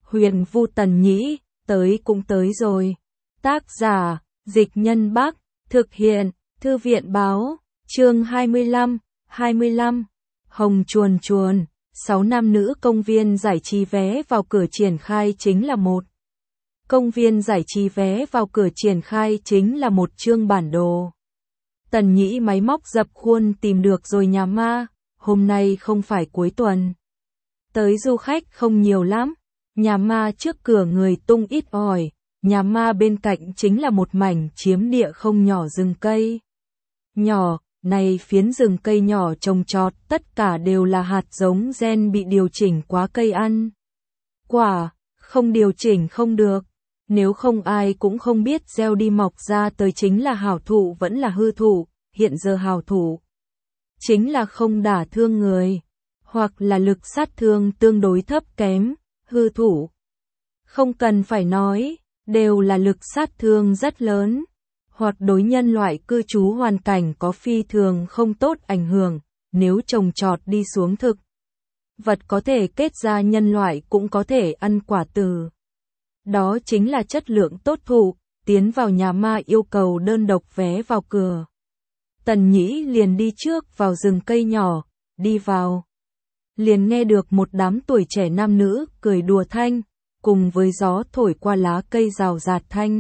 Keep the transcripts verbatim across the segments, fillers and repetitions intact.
Huyền Vu Tần Nhĩ, tới cũng tới rồi. Tác giả, Dịch Nhân Bắc, thực hiện, Thư viện Báo, chương hai mươi lăm, hai mươi lăm. Hồng Chuồn Chuồn, sáu nam nữ công viên giải trí vé vào cửa triển khai chính là một. Công viên giải trí vé vào cửa triển khai chính là một chương bản đồ. Tần Nhĩ máy móc dập khuôn tìm được rồi nhà ma, hôm nay không phải cuối tuần. Tới du khách không nhiều lắm, nhà ma trước cửa người tung ít ỏi, nhà ma bên cạnh chính là một mảnh chiếm địa không nhỏ rừng cây. Nhỏ, này phiến rừng cây nhỏ trồng trọt tất cả đều là hạt giống gen bị điều chỉnh quá cây ăn. Quả, không điều chỉnh không được, nếu không ai cũng không biết gieo đi mọc ra tới chính là hảo thụ vẫn là hư thụ, hiện giờ hảo thụ chính là không đả thương người, hoặc là lực sát thương tương đối thấp kém, hư thụ không cần phải nói, đều là lực sát thương rất lớn, hoặc đối nhân loại cư trú hoàn cảnh có phi thường không tốt ảnh hưởng, nếu trồng trọt đi xuống thực vật có thể kết ra nhân loại cũng có thể ăn quả từ. Đó chính là chất lượng tốt thụ, tiến vào nhà ma yêu cầu đơn độc vé vào cửa. Tần Nhĩ liền đi trước vào rừng cây nhỏ, đi vào. Liền nghe được một đám tuổi trẻ nam nữ cười đùa thanh, cùng với gió thổi qua lá cây rào rạt thanh.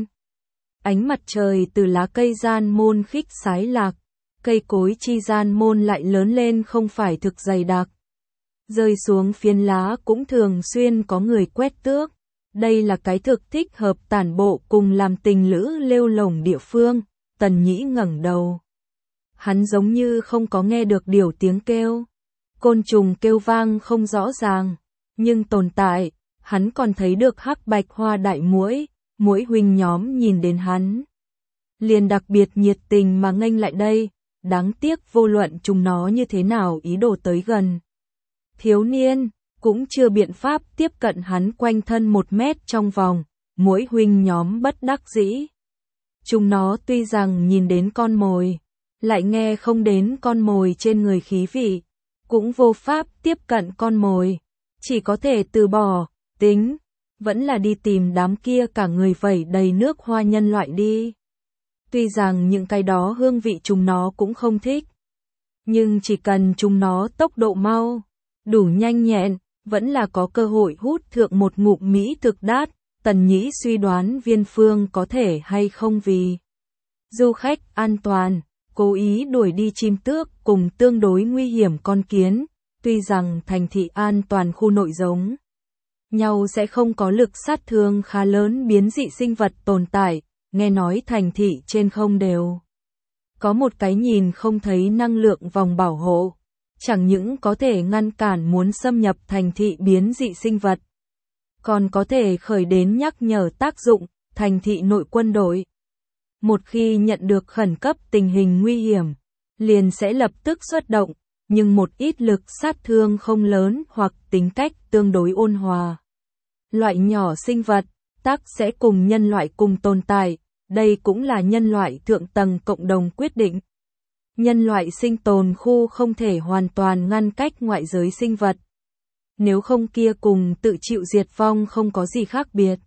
Ánh mặt trời từ lá cây gian môn khích sái lạc, cây cối chi gian môn lại lớn lên không phải thực dày đặc. Rơi xuống phiến lá cũng thường xuyên có người quét tước. Đây là cái thực thích hợp tản bộ cùng làm tình lữ lêu lổng địa phương. Tần Nhĩ ngẩng đầu. Hắn giống như không có nghe được điều tiếng kêu. Côn trùng kêu vang không rõ ràng, nhưng tồn tại, hắn còn thấy được hắc bạch hoa đại muỗi, muỗi huynh nhóm nhìn đến hắn. Liền đặc biệt nhiệt tình mà nghênh lại đây, đáng tiếc vô luận chúng nó như thế nào ý đồ tới gần. Thiếu niên cũng chưa biện pháp tiếp cận hắn quanh thân một mét trong vòng, muỗi huynh nhóm bất đắc dĩ. Chúng nó tuy rằng nhìn đến con mồi, lại nghe không đến con mồi trên người khí vị, cũng vô pháp tiếp cận con mồi, chỉ có thể từ bỏ, tính, vẫn là đi tìm đám kia cả người vẩy đầy nước hoa nhân loại đi. Tuy rằng những cái đó hương vị chúng nó cũng không thích, nhưng chỉ cần chúng nó tốc độ mau, đủ nhanh nhẹn, vẫn là có cơ hội hút thượng một ngụm mỹ thực đát. Tần Nhĩ suy đoán Viên Phương có thể hay không vì du khách an toàn, cố ý đuổi đi chim tước cùng tương đối nguy hiểm con kiến, tuy rằng thành thị an toàn khu nội giống nhau sẽ không có lực sát thương khá lớn biến dị sinh vật tồn tại, nghe nói thành thị trên không đều có một cái nhìn không thấy năng lượng vòng bảo hộ, chẳng những có thể ngăn cản muốn xâm nhập thành thị biến dị sinh vật, còn có thể khởi đến nhắc nhở tác dụng, thành thị nội quân đội. Một khi nhận được khẩn cấp tình hình nguy hiểm, liền sẽ lập tức xuất động, nhưng một ít lực sát thương không lớn hoặc tính cách tương đối ôn hòa. Loại nhỏ sinh vật, tác sẽ cùng nhân loại cùng tồn tại, đây cũng là nhân loại thượng tầng cộng đồng quyết định. Nhân loại sinh tồn khu không thể hoàn toàn ngăn cách ngoại giới sinh vật. Nếu không kia cùng tự chịu diệt vong không có gì khác biệt.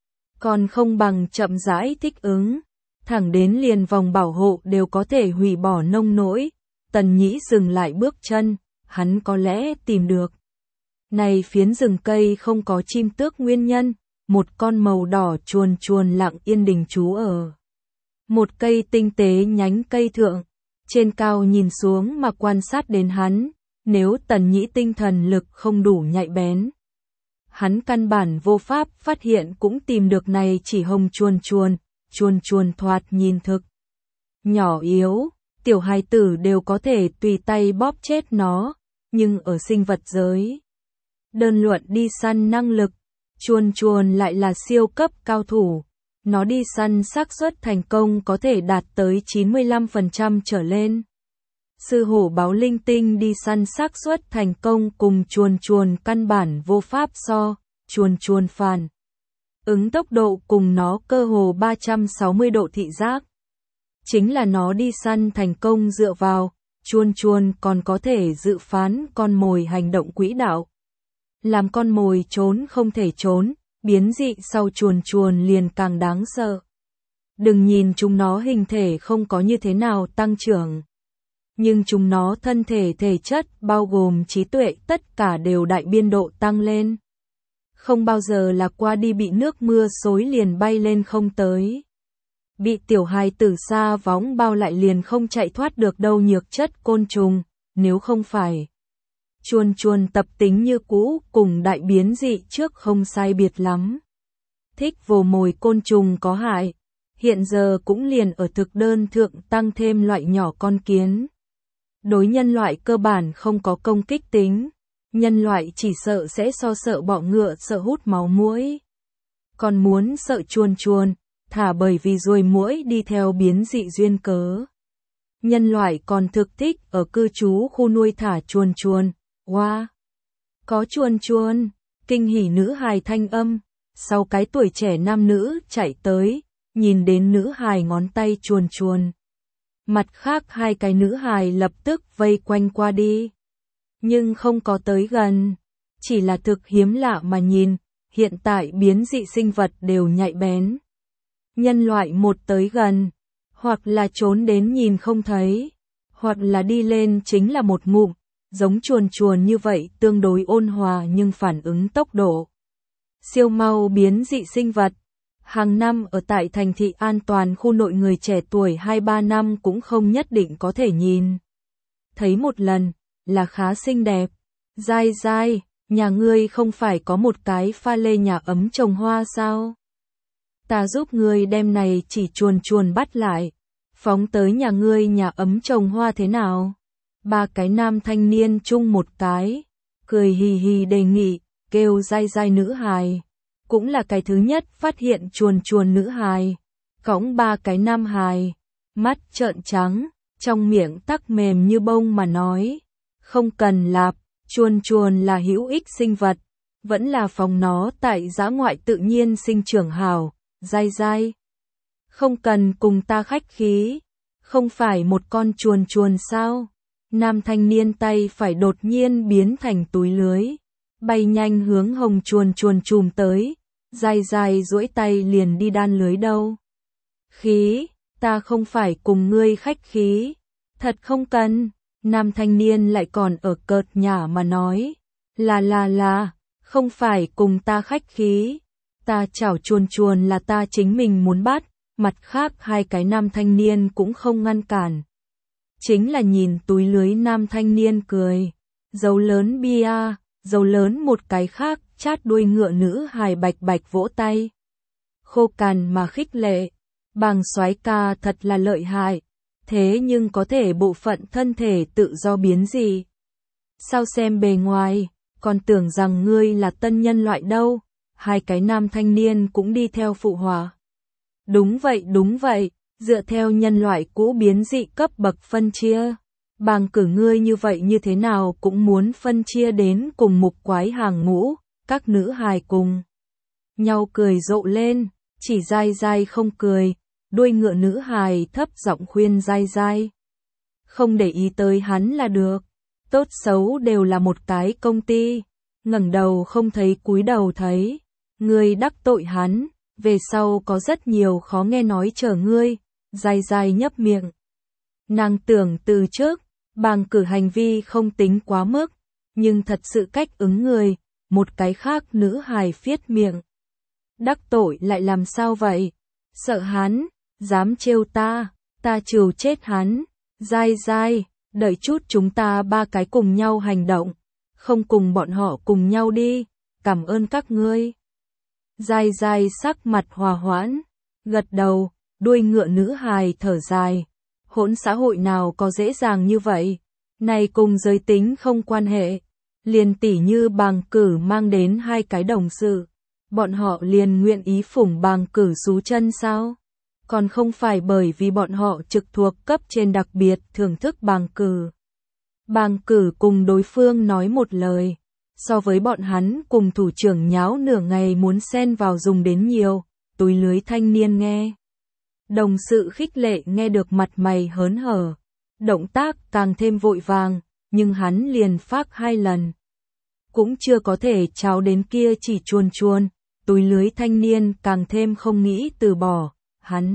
Còn không bằng chậm rãi thích ứng, thẳng đến liền vòng bảo hộ đều có thể hủy bỏ nông nỗi. Tần Nhĩ dừng lại bước chân, hắn có lẽ tìm được. Này phiến rừng cây không có chim tước nguyên nhân, một con màu đỏ chuồn chuồn lặng yên đình trú ở một cây tinh tế nhánh cây thượng, trên cao nhìn xuống mà quan sát đến hắn, nếu Tần Nhĩ tinh thần lực không đủ nhạy bén. Hắn căn bản vô pháp phát hiện cũng tìm được này chỉ hồng chuồn chuồn, chuồn chuồn thoạt nhìn thực nhỏ yếu, tiểu hài tử đều có thể tùy tay bóp chết nó, nhưng ở sinh vật giới, đơn luận đi săn năng lực, chuồn chuồn lại là siêu cấp cao thủ, nó đi săn xác suất thành công có thể đạt tới chín mươi lăm phần trăm trở lên. Sư hổ báo linh tinh đi săn xác suất thành công cùng chuồn chuồn căn bản vô pháp so, chuồn chuồn phản ứng tốc độ cùng nó cơ hồ ba trăm sáu mươi độ thị giác. Chính là nó đi săn thành công dựa vào, chuồn chuồn còn có thể dự phán con mồi hành động quỹ đạo. Làm con mồi trốn không thể trốn, biến dị sau chuồn chuồn liền càng đáng sợ. Đừng nhìn chúng nó hình thể không có như thế nào tăng trưởng. Nhưng chúng nó thân thể thể chất bao gồm trí tuệ tất cả đều đại biên độ tăng lên. Không bao giờ là qua đi bị nước mưa xối liền bay lên không tới. Bị tiểu hài tử xa vóng bao lại liền không chạy thoát được đâu nhược chất côn trùng, nếu không phải. Chuồn chuồn tập tính như cũ cùng đại biến dị trước không sai biệt lắm. Thích vồ mồi côn trùng có hại, hiện giờ cũng liền ở thực đơn thượng tăng thêm loại nhỏ con kiến. Đối nhân loại cơ bản không có công kích tính, nhân loại chỉ sợ sẽ so sợ bọ ngựa sợ hút máu muỗi. Còn muốn sợ chuồn chuồn, thả bởi vì ruồi muỗi đi theo biến dị duyên cớ. Nhân loại còn thực thích ở cư trú khu nuôi thả chuồn chuồn, wow. Có chuồn chuồn, kinh hỉ nữ hài thanh âm, sau cái tuổi trẻ nam nữ chạy tới, nhìn đến nữ hài ngón tay chuồn chuồn. Mặt khác hai cái nữ hài lập tức vây quanh qua đi. Nhưng không có tới gần, chỉ là thực hiếm lạ mà nhìn, hiện tại biến dị sinh vật đều nhạy bén. Nhân loại một tới gần, hoặc là trốn đến nhìn không thấy, hoặc là đi lên chính là một ngụm, giống chuồn chuồn như vậy tương đối ôn hòa nhưng phản ứng tốc độ siêu mau biến dị sinh vật. Hàng năm ở tại thành thị an toàn khu nội người trẻ tuổi hai ba năm cũng không nhất định có thể nhìn. Thấy một lần, là khá xinh đẹp. Dai dai, nhà ngươi không phải có một cái pha lê nhà ấm trồng hoa sao? Ta giúp ngươi đem này chỉ chuồn chuồn bắt lại, phóng tới nhà ngươi nhà ấm trồng hoa thế nào? Ba cái nam thanh niên chung một cái, cười hì hì đề nghị, kêu dai dai nữ hài. Cũng là cái thứ nhất phát hiện chuồn chuồn nữ hài, cõng ba cái nam hài, mắt trợn trắng, trong miệng tắc mềm như bông mà nói, không cần lạp, chuồn chuồn là hữu ích sinh vật, vẫn là phóng nó tại dã ngoại tự nhiên sinh trưởng hảo, dai dai. Không cần cùng ta khách khí, không phải một con chuồn chuồn sao? Nam thanh niên tay phải đột nhiên biến thành túi lưới, bay nhanh hướng hồng chuồn chuồn chùm tới. Dài dài duỗi tay liền đi đan lưới đâu. Khí, ta không phải cùng ngươi khách khí. Thật không cần. Nam thanh niên lại còn ở cợt nhả mà nói. Là là là, không phải cùng ta khách khí. Ta chảo chuồn chuồn là ta chính mình muốn bắt. Mặt khác hai cái nam thanh niên cũng không ngăn cản. Chính là nhìn túi lưới nam thanh niên cười. Dấu lớn bia, dấu lớn một cái khác. Chát đuôi ngựa nữ hài bạch bạch vỗ tay. Khô cằn mà khích lệ. Bàng soái ca thật là lợi hại. Thế nhưng có thể bộ phận thân thể tự do biến gì? Sao xem bề ngoài, còn tưởng rằng ngươi là tân nhân loại đâu. Hai cái nam thanh niên cũng đi theo phụ họa. Đúng vậy đúng vậy, dựa theo nhân loại cũ biến dị cấp bậc phân chia. Bàng cử ngươi như vậy như thế nào cũng muốn phân chia đến cùng mục quái hàng ngũ. Các nữ hài cùng nhau cười rộ lên, chỉ dai dai không cười, đuôi ngựa nữ hài thấp giọng khuyên dai dai. Không để ý tới hắn là được, tốt xấu đều là một cái công ty, ngẩng đầu không thấy cúi đầu thấy, ngươi đắc tội hắn, về sau có rất nhiều khó nghe nói chờ ngươi, dai dai nhấp miệng. Nàng tưởng từ trước, bàng cử hành vi không tính quá mức, nhưng thật sự cách ứng người. Một cái khác nữ hài phiết miệng. Đắc tội lại làm sao vậy? Sợ hắn, dám trêu ta, ta trừ chết hắn. Dai dai, đợi chút chúng ta ba cái cùng nhau hành động. Không cùng bọn họ cùng nhau đi, cảm ơn các ngươi. Dai dai sắc mặt hòa hoãn, gật đầu, đuôi ngựa nữ hài thở dài. Hỗn xã hội nào có dễ dàng như vậy? Này cùng giới tính không quan hệ. Liền tỉ như bàng cử mang đến hai cái đồng sự, bọn họ liền nguyện ý phủng bàng cử xú chân sao? Còn không phải bởi vì bọn họ trực thuộc cấp trên đặc biệt thưởng thức bàng cử. Bàng cử cùng đối phương nói một lời, so với bọn hắn cùng thủ trưởng nháo nửa ngày muốn xen vào dùng đến nhiều, túi lưới thanh niên nghe. Đồng sự khích lệ nghe được mặt mày hớn hở, động tác càng thêm vội vàng. Nhưng hắn liền phác hai lần. Cũng chưa có thể cháo đến kia chỉ chuồn chuồn, túi lưới thanh niên càng thêm không nghĩ từ bỏ, hắn.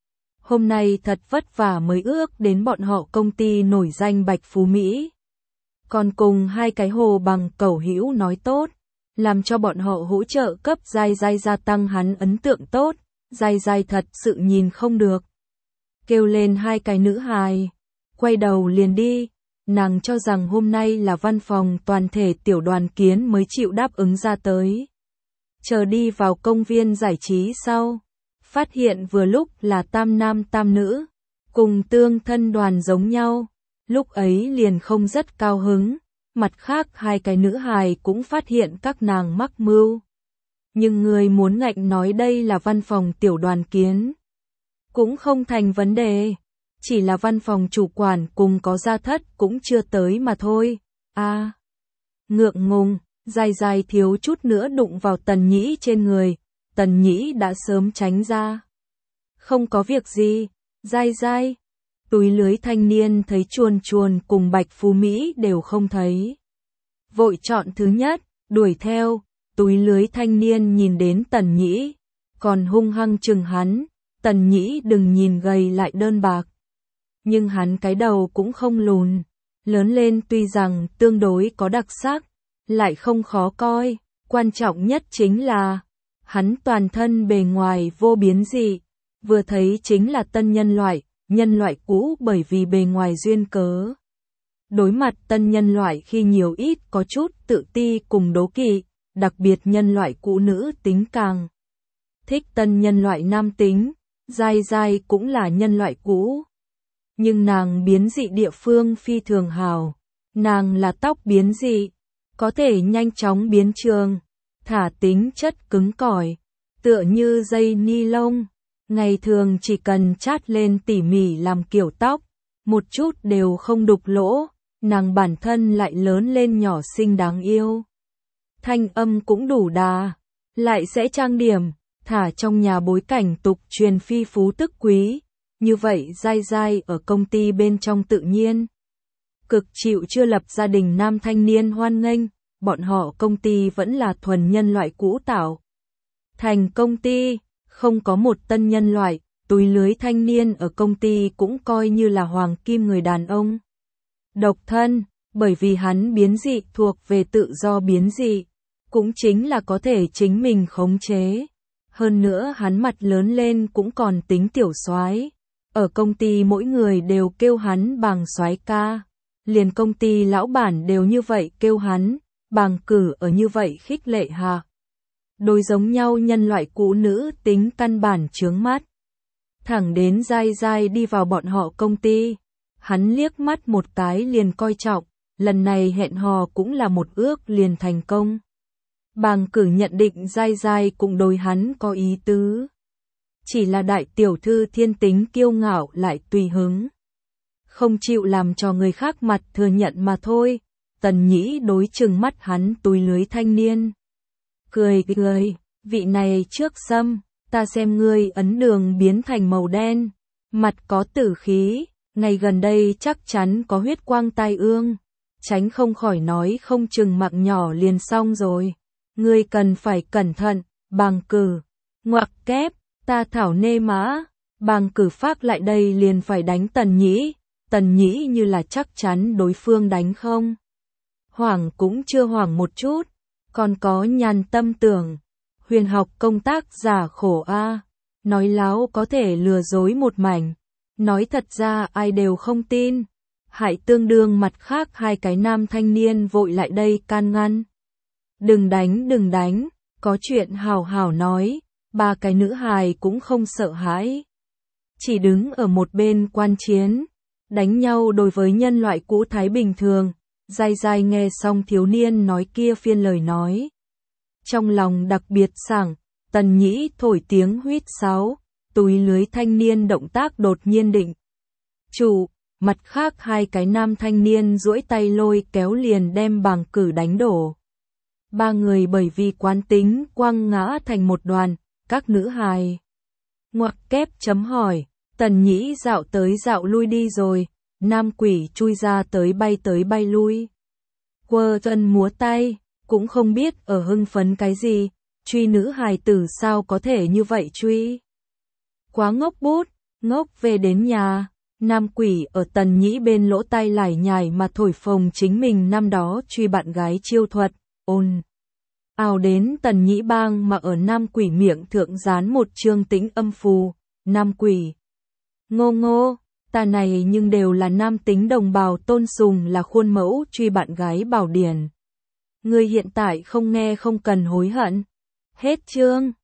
Hôm nay thật vất vả mới ước đến bọn họ công ty nổi danh Bạch Phú Mỹ. Còn cùng hai cái hồ bằng cẩu hữu nói tốt, làm cho bọn họ hỗ trợ cấp Giai Giai gia tăng hắn ấn tượng tốt, Giai Giai thật sự nhìn không được. Kêu lên hai cái nữ hài, quay đầu liền đi, nàng cho rằng hôm nay là văn phòng toàn thể tiểu đoàn kiến mới chịu đáp ứng ra tới. Chờ đi vào công viên giải trí sau, phát hiện vừa lúc là tam nam tam nữ, cùng tương thân đoàn giống nhau, lúc ấy liền không rất cao hứng, mặt khác hai cái nữ hài cũng phát hiện các nàng mắc mưu. Nhưng người muốn ngạnh nói đây là văn phòng tiểu đoàn kiến, cũng không thành vấn đề, chỉ là văn phòng chủ quản cùng có gia thất cũng chưa tới mà thôi. A, à, ngượng ngùng, Giai Giai thiếu chút nữa đụng vào Tần Nhĩ trên người, Tần Nhĩ đã sớm tránh ra. Không có việc gì, Giai Giai. Túi lưới thanh niên thấy chuồn chuồn cùng Bạch Phú Mỹ đều không thấy. Vội chọn thứ nhất, đuổi theo, túi lưới thanh niên nhìn đến Tần Nhĩ, còn hung hăng chừng hắn, Tần Nhĩ đừng nhìn gầy lại đơn bạc. Nhưng hắn cái đầu cũng không lùn, lớn lên tuy rằng tương đối có đặc sắc, lại không khó coi, quan trọng nhất chính là, hắn toàn thân bề ngoài vô biến dị, vừa thấy chính là tân nhân loại, nhân loại cũ bởi vì bề ngoài duyên cớ. Đối mặt tân nhân loại khi nhiều ít có chút tự ti cùng đố kỵ, đặc biệt nhân loại cũ nữ tính càng thích tân nhân loại nam tính, Giai Giai cũng là nhân loại cũ. Nhưng nàng biến dị địa phương phi thường hào, nàng là tóc biến dị, có thể nhanh chóng biến trường, thả tính chất cứng cỏi, tựa như dây ni lông, ngày thường chỉ cần chát lên tỉ mỉ làm kiểu tóc, một chút đều không đục lỗ, nàng bản thân lại lớn lên nhỏ xinh đáng yêu. Thanh âm cũng đủ đà, lại sẽ trang điểm, thả trong nhà bối cảnh tục truyền phi phú tức quý, như vậy Giai Giai ở công ty bên trong tự nhiên. Cực chịu chưa lập gia đình nam thanh niên hoan nghênh, bọn họ công ty vẫn là thuần nhân loại cũ tạo. Thành công ty, không có một tân nhân loại, túi lưới thanh niên ở công ty cũng coi như là hoàng kim người đàn ông. Độc thân, bởi vì hắn biến dị thuộc về tự do biến dị, cũng chính là có thể chính mình khống chế. Hơn nữa hắn mặt lớn lên cũng còn tính tiểu soái. Ở công ty mỗi người đều kêu hắn bằng soái ca, liền công ty lão bản đều như vậy kêu hắn, bằng cử ở như vậy khích lệ hạ. Đối giống nhau nhân loại cũ nữ tính căn bản chướng mắt. Thẳng đến Giai Giai đi vào bọn họ công ty, hắn liếc mắt một cái liền coi trọng, lần này hẹn hò cũng là một ước liền thành công. Bàng cử nhận định Giai Giai cũng đối hắn có ý tứ. Chỉ là đại tiểu thư thiên tính kiêu ngạo lại tùy hứng. Không chịu làm cho người khác mặt thừa nhận mà thôi. Tần Nhĩ đối chừng mắt hắn túi lưới thanh niên. Cười cười, vị này trước xâm, ta xem ngươi ấn đường biến thành màu đen, mặt có tử khí, ngày gần đây chắc chắn có huyết quang tai ương, tránh không khỏi nói không chừng mạng nhỏ liền xong rồi. Ngươi cần phải cẩn thận, Bàng cử, ngoặc kép, ta thảo nê mã, Bàng cử phát lại đây liền phải đánh Tần Nhĩ, Tần Nhĩ như là chắc chắn đối phương đánh không. Hoảng cũng chưa hoảng một chút, còn có nhàn tâm tưởng, huyền học công tác giả khổ a, nói láo có thể lừa dối một mảnh, nói thật ra ai đều không tin. Hại tương đương mặt khác hai cái nam thanh niên vội lại đây can ngăn. Đừng đánh đừng đánh, có chuyện hào hào nói, ba cái nữ hài cũng không sợ hãi. Chỉ đứng ở một bên quan chiến, đánh nhau đối với nhân loại cũ thái bình thường. Giai Giai nghe xong thiếu niên nói kia phiên lời nói. Trong lòng đặc biệt sảng, Tần Nhĩ thổi tiếng huýt sáo, túi lưới thanh niên động tác đột nhiên định. Chủ, mặt khác hai cái nam thanh niên duỗi tay lôi kéo liền đem Bàng cử đánh đổ. Ba người bởi vì quán tính quăng ngã thành một đoàn, các nữ hài. Ngoặc kép chấm hỏi, Tần Nhĩ dạo tới dạo lui đi rồi. Nam quỷ chui ra tới bay tới bay lui. Quơ chân múa tay, cũng không biết ở hưng phấn cái gì, truy nữ hài tử sao có thể như vậy truy. Quá ngốc bút, ngốc. Về đến nhà, nam quỷ ở Tần Nhĩ bên lỗ tai lải nhải mà thổi phồng chính mình năm đó truy bạn gái chiêu thuật, ôn. Ào đến Tần Nhĩ bang mà ở nam quỷ miệng thượng dán một chương tĩnh âm phù, nam quỷ. Ngô ngô, ta này nhưng đều là nam tính đồng bào tôn sùng là khuôn mẫu truy bạn gái bảo điển. Người hiện tại không nghe không cần hối hận. Hết chương.